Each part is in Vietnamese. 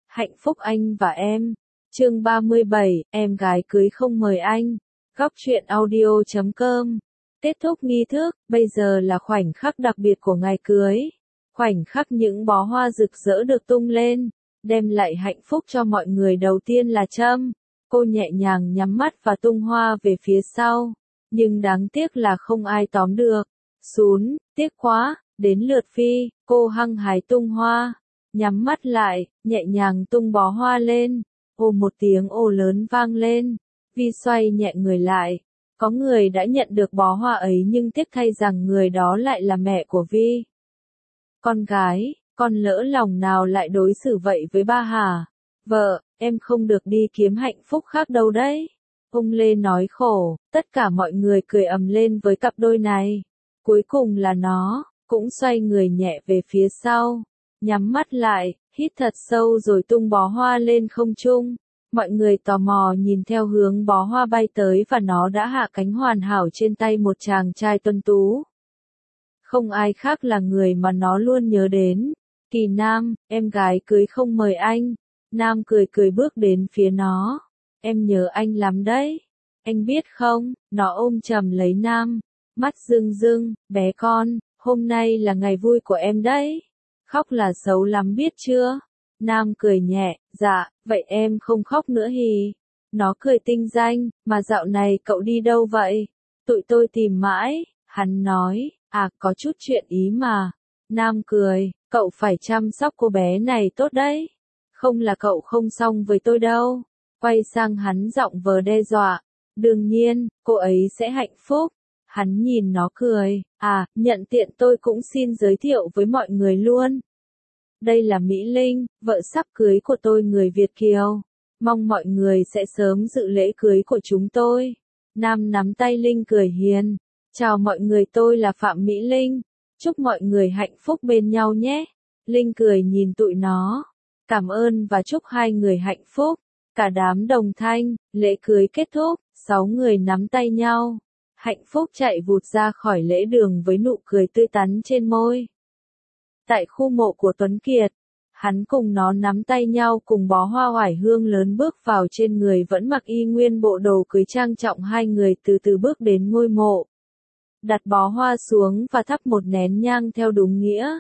Hạnh phúc anh và em. Chương 37, em gái cưới không mời anh. Góc truyện audio.com. Kết thúc nghi thức, bây giờ là khoảnh khắc đặc biệt của ngày cưới. Khoảnh khắc những bó hoa rực rỡ được tung lên, đem lại hạnh phúc cho mọi người. Đầu tiên là Trâm. Cô nhẹ nhàng nhắm mắt và tung hoa về phía sau. Nhưng đáng tiếc là không ai tóm được. Xún, tiếc quá. Đến lượt Phi, cô hăng hái tung hoa. Nhắm mắt lại, nhẹ nhàng tung bó hoa lên. Ồ, một tiếng ồ lớn vang lên. Vi xoay nhẹ người lại. Có người đã nhận được bó hoa ấy nhưng tiếc thay rằng người đó lại là mẹ của Vi. Con gái, con lỡ lòng nào lại đối xử vậy với ba hả? Vợ, em không được đi kiếm hạnh phúc khác đâu đấy. Ông Lê nói khổ. Tất cả mọi người cười ầm lên với cặp đôi này. Cuối cùng là nó, cũng xoay người nhẹ về phía sau. Nhắm mắt lại, hít thật sâu rồi tung bó hoa lên không trung. Mọi người tò mò nhìn theo hướng bó hoa bay tới và nó đã hạ cánh hoàn hảo trên tay một chàng trai tuấn tú. Không ai khác là người mà nó luôn nhớ đến. Kỳ Nam, em gái cưới không mời anh. Nam cười cười bước đến phía nó. Em nhớ anh lắm đấy. Anh biết không, nó ôm chầm lấy Nam. Mắt rưng rưng, bé con, hôm nay là ngày vui của em đấy. Khóc là xấu lắm biết chưa? Nam cười nhẹ, dạ, vậy em không khóc nữa hì. Nó cười tinh danh, mà dạo này cậu đi đâu vậy? Tụi tôi tìm mãi, hắn nói, có chút chuyện ý mà. Nam cười, cậu phải chăm sóc cô bé này tốt đấy. Không là cậu không xong với tôi đâu. Quay sang hắn giọng vờ đe dọa. Đương nhiên, cô ấy sẽ hạnh phúc. Hắn nhìn nó cười, nhận tiện tôi cũng xin giới thiệu với mọi người luôn. Đây là Mỹ Linh, vợ sắp cưới của tôi người Việt kiều. Mong mọi người sẽ sớm dự lễ cưới của chúng tôi. Nam nắm tay Linh cười hiền. Chào mọi người, tôi là Phạm Mỹ Linh. Chúc mọi người hạnh phúc bên nhau nhé. Linh cười nhìn tụi nó. Cảm ơn và chúc hai người hạnh phúc. Cả đám đồng thanh, lễ cưới kết thúc, 6 người nắm tay nhau. Hạnh phúc chạy vụt ra khỏi lễ đường với nụ cười tươi tắn trên môi. Tại khu mộ của Tuấn Kiệt, hắn cùng nó nắm tay nhau cùng bó hoa oải hương lớn bước vào, trên người vẫn mặc y nguyên bộ đồ cưới trang trọng. Hai người từ từ bước đến ngôi mộ. Đặt bó hoa xuống và thắp một nén nhang theo đúng nghĩa.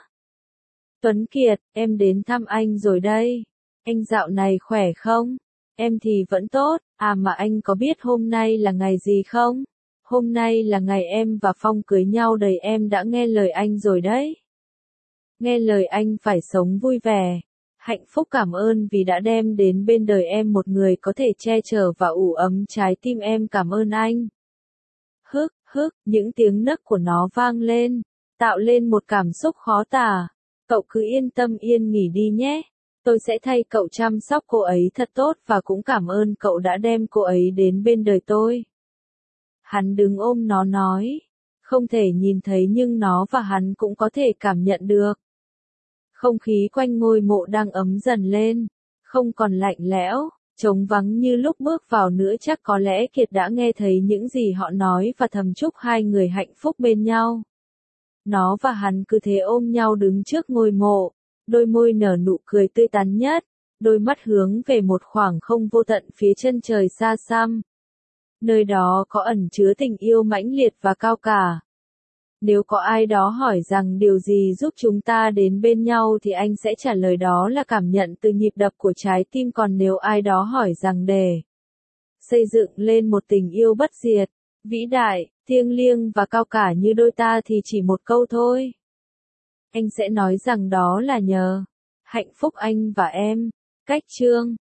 Tuấn Kiệt, em đến thăm anh rồi đây. Anh dạo này khỏe không? Em thì vẫn tốt, mà anh có biết hôm nay là ngày gì không? Hôm nay là ngày em và Phong cưới nhau đấy, em đã nghe lời anh rồi đấy. Nghe lời anh phải sống vui vẻ. Hạnh phúc, cảm ơn vì đã đem đến bên đời em một người có thể che chở và ủ ấm trái tim em, cảm ơn anh. Hức, hức, những tiếng nấc của nó vang lên, tạo lên một cảm xúc khó tả. Cậu cứ yên tâm yên nghỉ đi nhé. Tôi sẽ thay cậu chăm sóc cô ấy thật tốt và cũng cảm ơn cậu đã đem cô ấy đến bên đời tôi. Hắn đứng ôm nó nói. Không thể nhìn thấy nhưng nó và hắn cũng có thể cảm nhận được. Không khí quanh ngôi mộ đang ấm dần lên. Không còn lạnh lẽo, trống vắng như lúc bước vào nữa. Chắc có lẽ Kiệt đã nghe thấy những gì họ nói và thầm chúc hai người hạnh phúc bên nhau. Nó và hắn cứ thế ôm nhau đứng trước ngôi mộ. Đôi môi nở nụ cười tươi tắn nhất. Đôi mắt hướng về một khoảng không vô tận phía chân trời xa xăm. Nơi đó có ẩn chứa tình yêu mãnh liệt và cao cả. Nếu có ai đó hỏi rằng điều gì giúp chúng ta đến bên nhau thì anh sẽ trả lời đó là cảm nhận từ nhịp đập của trái tim. Còn nếu ai đó hỏi rằng để xây dựng lên một tình yêu bất diệt, vĩ đại, thiêng liêng và cao cả như đôi ta thì chỉ một câu thôi. Anh sẽ nói rằng đó là nhờ hạnh phúc anh và em. Cách chương